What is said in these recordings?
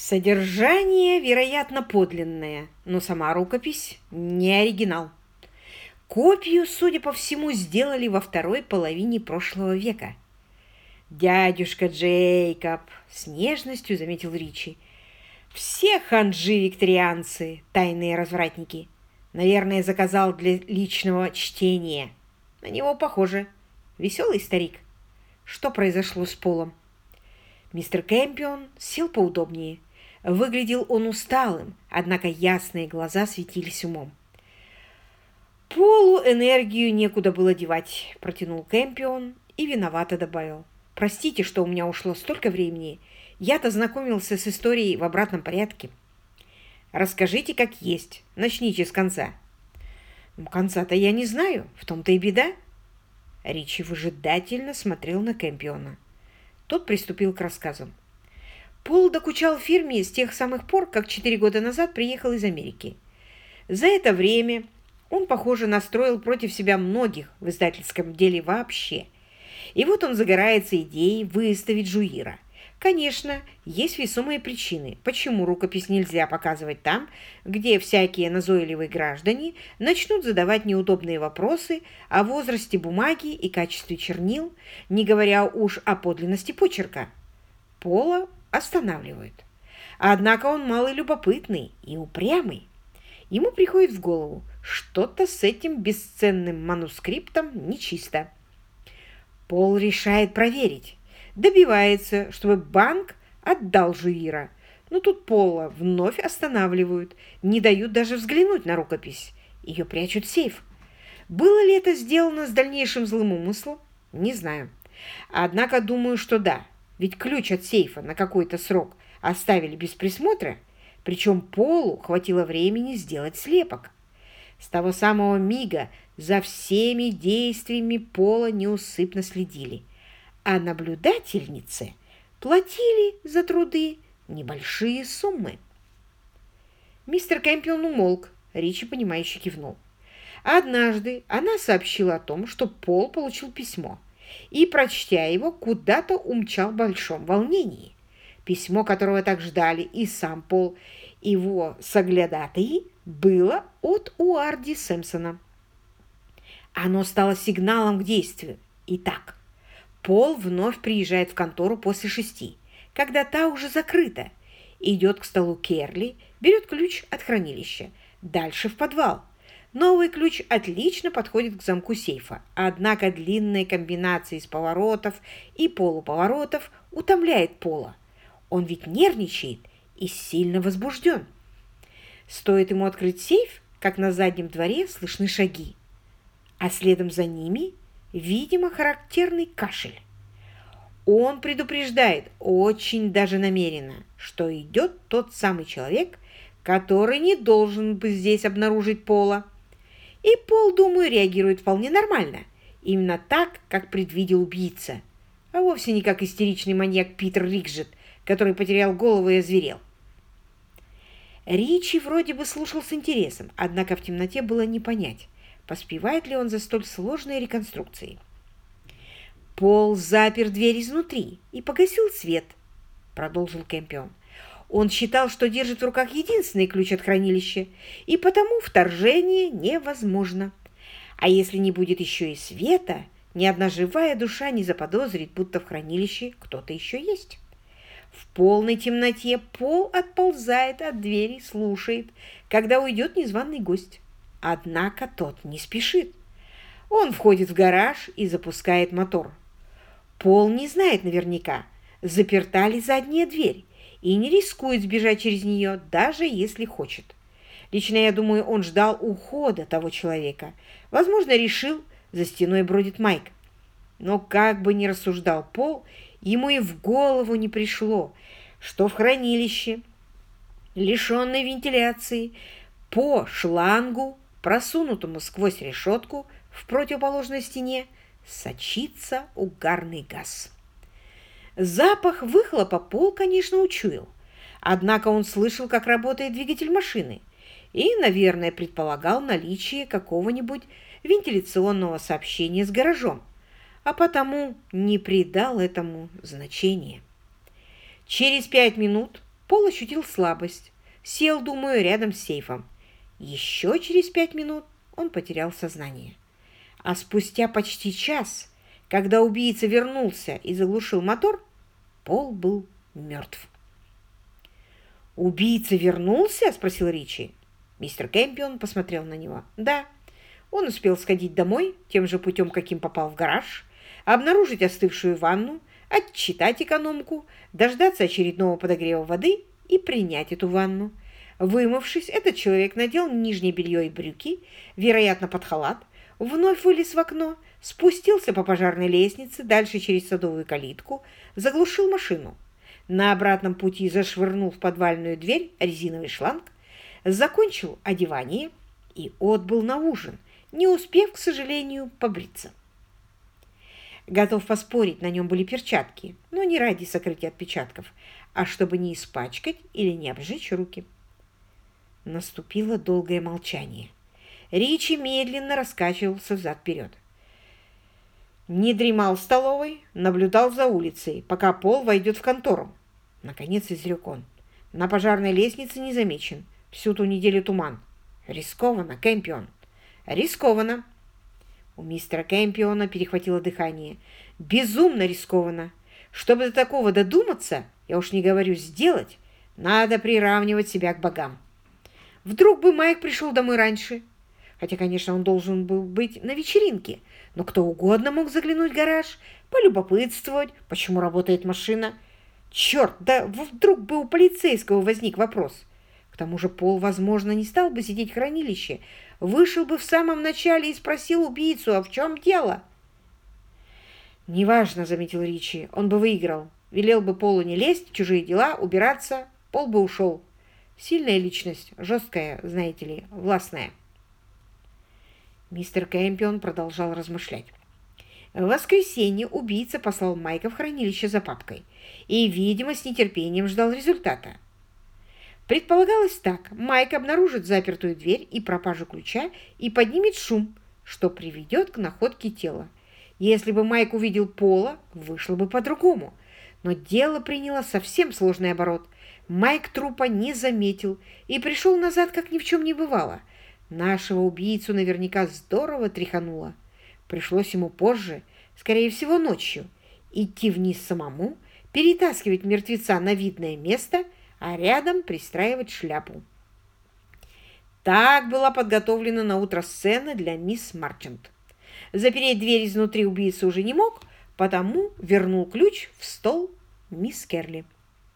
Содержание, вероятно, подлинное, но сама рукопись не оригинал. Копию, судя по всему, сделали во второй половине прошлого века. «Дядюшка Джейкоб», — с нежностью заметил Ричи, — «все ханжи-викторианцы, тайные развратники. Наверное, заказал для личного чтения. На него похоже. Веселый старик. Что произошло с Полом?» Мистер Кэмпион сел поудобнее. Выглядел он усталым, однако ясные глаза светились умом. «Полу энергию некуда было девать», — протянул Кэмпион и виновато добавил. «Простите, что у меня ушло столько времени. Я-то знакомился с историей в обратном порядке». «Расскажите, как есть. Начните с конца». «Конца-то я не знаю. В том-то и беда». Ричи выжидательно смотрел на Кэмпиона. Тот приступил к рассказам. Пол докучал фирме с тех самых пор, как 4 года назад приехал из Америки. За это время он, похоже, настроил против себя многих в издательском деле вообще. И вот он загорается идеей выставить Жуира. Конечно, есть весомые причины, почему рукопись нельзя показывать там, где всякие назойливые граждане начнут задавать неудобные вопросы о возрасте бумаги и качестве чернил, не говоря уж о подлинности почерка. Пола останавливают. Однако он малый любопытный и упрямый. Ему приходит в голову, что-то с этим бесценным манускриптом нечисто. Пол решает проверить. Добивается, чтобы банк отдал Жуира. Но тут Пола вновь останавливают, не дают даже взглянуть на рукопись. Ее прячут в сейф. Было ли это сделано с дальнейшим злым умыслом? Не знаю. Однако думаю, что да. Ведь ключ от сейфа на какой-то срок оставили без присмотра, причем Полу хватило времени сделать слепок. С того самого мига за всеми действиями Пола неусыпно следили, а наблюдательнице платили за труды небольшие суммы. Мистер Кэмпион умолк, Ричи, понимающе кивнул. Однажды она сообщила о том, что Пол получил письмо, и, прочтя его, куда-то умчал в большом волнении. Письмо, которого так ждали и сам Пол, и его соглядатаи, было от Уарди Сэмпсона. Оно стало сигналом к действию. Итак, Пол вновь приезжает в контору после 6, когда та уже закрыта, идет к столу Керли, берет ключ от хранилища, дальше в подвал. Новый ключ отлично подходит к замку сейфа, однако длинная комбинация из поворотов и полуповоротов утомляет Пола. Он ведь нервничает и сильно возбужден. Стоит ему открыть сейф, как на заднем дворе слышны шаги, а следом за ними, видимо, характерный кашель. Он предупреждает, очень даже намеренно, что идет тот самый человек, который не должен бы здесь обнаружить Пола. И Пол, думаю, реагирует вполне нормально, именно так, как предвидел убийца, а вовсе не как истеричный маньяк Питер Рикджет, который потерял голову и озверел. Ричи вроде бы слушал с интересом, однако в темноте было не понять, поспевает ли он за столь сложной реконструкцией. Пол запер дверь изнутри и погасил свет, продолжил Кэмпион. Он считал, что держит в руках единственный ключ от хранилища, и потому вторжение невозможно. А если не будет еще и света, ни одна живая душа не заподозрит, будто в хранилище кто-то еще есть. В полной темноте Пол отползает от двери, слушает, когда уйдет незваный гость. Однако тот не спешит. Он входит в гараж и запускает мотор. Пол не знает наверняка, заперта ли задняя дверь, и не рискует сбежать через нее, даже если хочет. Лично я думаю, он ждал ухода того человека. Возможно, решил, за стеной бродит Майк. Но как бы ни рассуждал Пол, ему и в голову не пришло, что в хранилище, лишенной вентиляции, по шлангу, просунутому сквозь решетку в противоположной стене, сочится угарный газ. Запах выхлопа Пол, конечно, учуял, однако он слышал, как работает двигатель машины, и, наверное, предполагал наличие какого-нибудь вентиляционного сообщения с гаражом, а потому не придал этому значения. Через 5 минут Пол ощутил слабость. Сел, думаю, рядом с сейфом. Еще через 5 минут он потерял сознание. А спустя почти час, когда убийца вернулся и заглушил мотор, Пол был мертв. «Убийца вернулся?» – спросил Ричи. Мистер Кэмпион посмотрел на него. «Да, он успел сходить домой тем же путем, каким попал в гараж, обнаружить остывшую ванну, отчитать экономку, дождаться очередного подогрева воды и принять эту ванну. Вымывшись, этот человек надел нижнее белье и брюки, вероятно, под халат, вновь вылез в окно, спустился по пожарной лестнице, дальше через садовую калитку, заглушил машину. На обратном пути зашвырнул в подвальную дверь резиновый шланг, закончил одевание и отбыл на ужин, не успев, к сожалению, побриться. Готов поспорить, на нем были перчатки, но не ради сокрытия отпечатков, а чтобы не испачкать или не обжечь руки. Наступило долгое молчание. Ричи медленно раскачивался взад-вперед. Не дремал в столовой, наблюдал за улицей, пока Пол войдет в контору. Наконец изрек он. На пожарной лестнице не замечен. Всю ту неделю туман. Рискованно, Кэмпион. Рискованно. У мистера Кэмпиона перехватило дыхание. Безумно рискованно. Чтобы до такого додуматься, я уж не говорю сделать, надо приравнивать себя к богам. Вдруг бы Майк пришел домой раньше. Хотя, конечно, он должен был быть на вечеринке, но кто угодно мог заглянуть в гараж, полюбопытствовать, почему работает машина. Черт, да вдруг бы у полицейского возник вопрос. К тому же Пол, возможно, не стал бы сидеть в хранилище, вышел бы в самом начале и спросил убийцу, а в чем дело? «Неважно», — заметил Ричи, — «он бы выиграл. Велел бы Полу не лезть в чужие дела, убираться, Пол бы ушел. Сильная личность, жесткая, знаете ли, властная». Мистер Кэмпион продолжал размышлять. В воскресенье убийца послал Майка в хранилище за папкой и, видимо, с нетерпением ждал результата. Предполагалось так: Майк обнаружит запертую дверь и пропажу ключа и поднимет шум, что приведет к находке тела. Если бы Майк увидел Пола, вышло бы по-другому. Но дело приняло совсем сложный оборот. Майк трупа не заметил и пришел назад, как ни в чем не бывало. Нашего убийцу наверняка здорово тряхануло. Пришлось ему позже, скорее всего ночью, идти вниз самому, перетаскивать мертвеца на видное место, а рядом пристраивать шляпу. Так была подготовлена на утро сцена для мисс Марчант. Запереть дверь изнутри убийца уже не мог, потому вернул ключ в стол мисс Керли.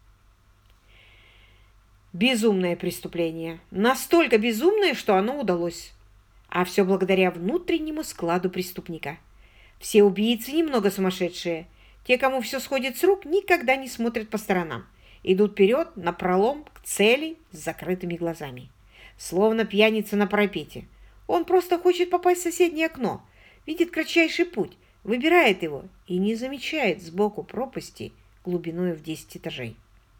Безумное преступление. Настолько безумное, что оно удалось. А все благодаря внутреннему складу преступника. Все убийцы немного сумасшедшие. Те, кому все сходит с рук, никогда не смотрят по сторонам. Идут вперед, напролом, к цели с закрытыми глазами. Словно пьяница на парапете. Он просто хочет попасть в соседнее окно, видит кратчайший путь, выбирает его и не замечает сбоку пропасти глубиной в 10 этажей.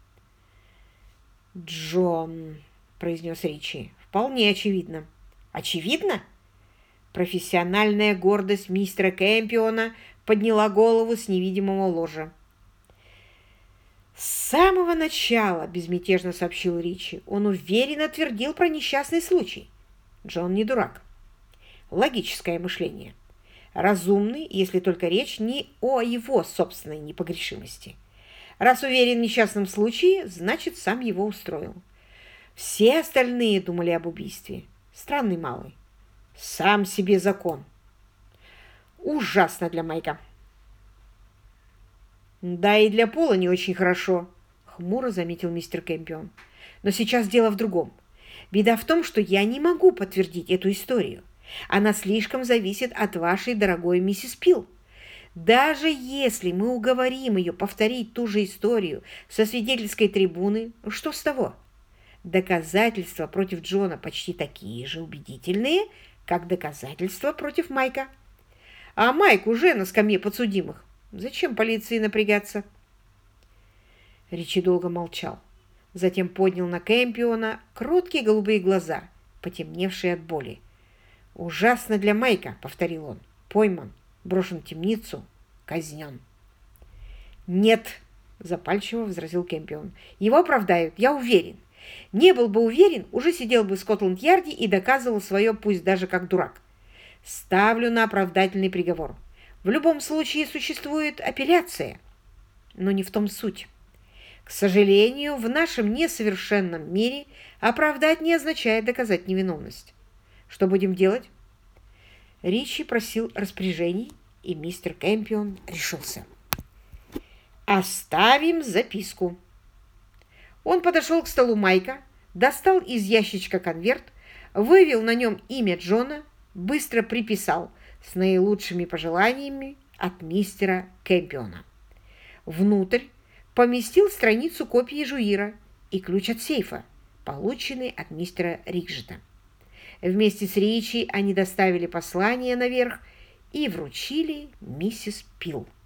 «Джон», — произнес Ричи, — «вполне очевидно». «Очевидно?» Профессиональная гордость мистера Кэмпиона подняла голову с невидимого ложа. «С самого начала», — безмятежно сообщил Ричи, — «он уверенно твердил про несчастный случай. Джон не дурак. Логическое мышление. Разумный, если только речь не о его собственной непогрешимости. Раз уверен в несчастном случае, значит, сам его устроил. Все остальные думали об убийстве. Странный малый. Сам себе закон. Ужасно для Майка». «Да и для Пола не очень хорошо», — хмуро заметил мистер Кэмпион. «Но сейчас дело в другом. Беда в том, что я не могу подтвердить эту историю. Она слишком зависит от вашей дорогой миссис Пил. Даже если мы уговорим ее повторить ту же историю со свидетельской трибуны, что с того? Доказательства против Джона почти такие же убедительные, как доказательства против Майка. А Майк уже на скамье подсудимых. Зачем полиции напрягаться?» Ричи долго молчал. Затем поднял на Кэмпиона кроткие голубые глаза, потемневшие от боли. «Ужасно для Майка», — повторил он. «Пойман, брошен в темницу, казнен». «Нет», запальчиво возразил Кэмпион. «Его оправдают, я уверен. Не был бы уверен, уже сидел бы в Скотланд-Ярде и доказывал свое, пусть даже как дурак. Ставлю на оправдательный приговор. В любом случае существует апелляция, но не в том суть. К сожалению, в нашем несовершенном мире оправдать не означает доказать невиновность. Что будем делать?» Ричи просил распоряжений, и мистер Кэмпион решился. «Оставим записку». Он подошел к столу Майка, достал из ящичка конверт, вывел на нем имя Джона, быстро приписал с наилучшими пожеланиями от мистера Кэмпиона. Внутрь поместил страницу копии жуира и ключ от сейфа, полученный от мистера Рикжета. Вместе с Ричи они доставили послание наверх и вручили миссис Пил.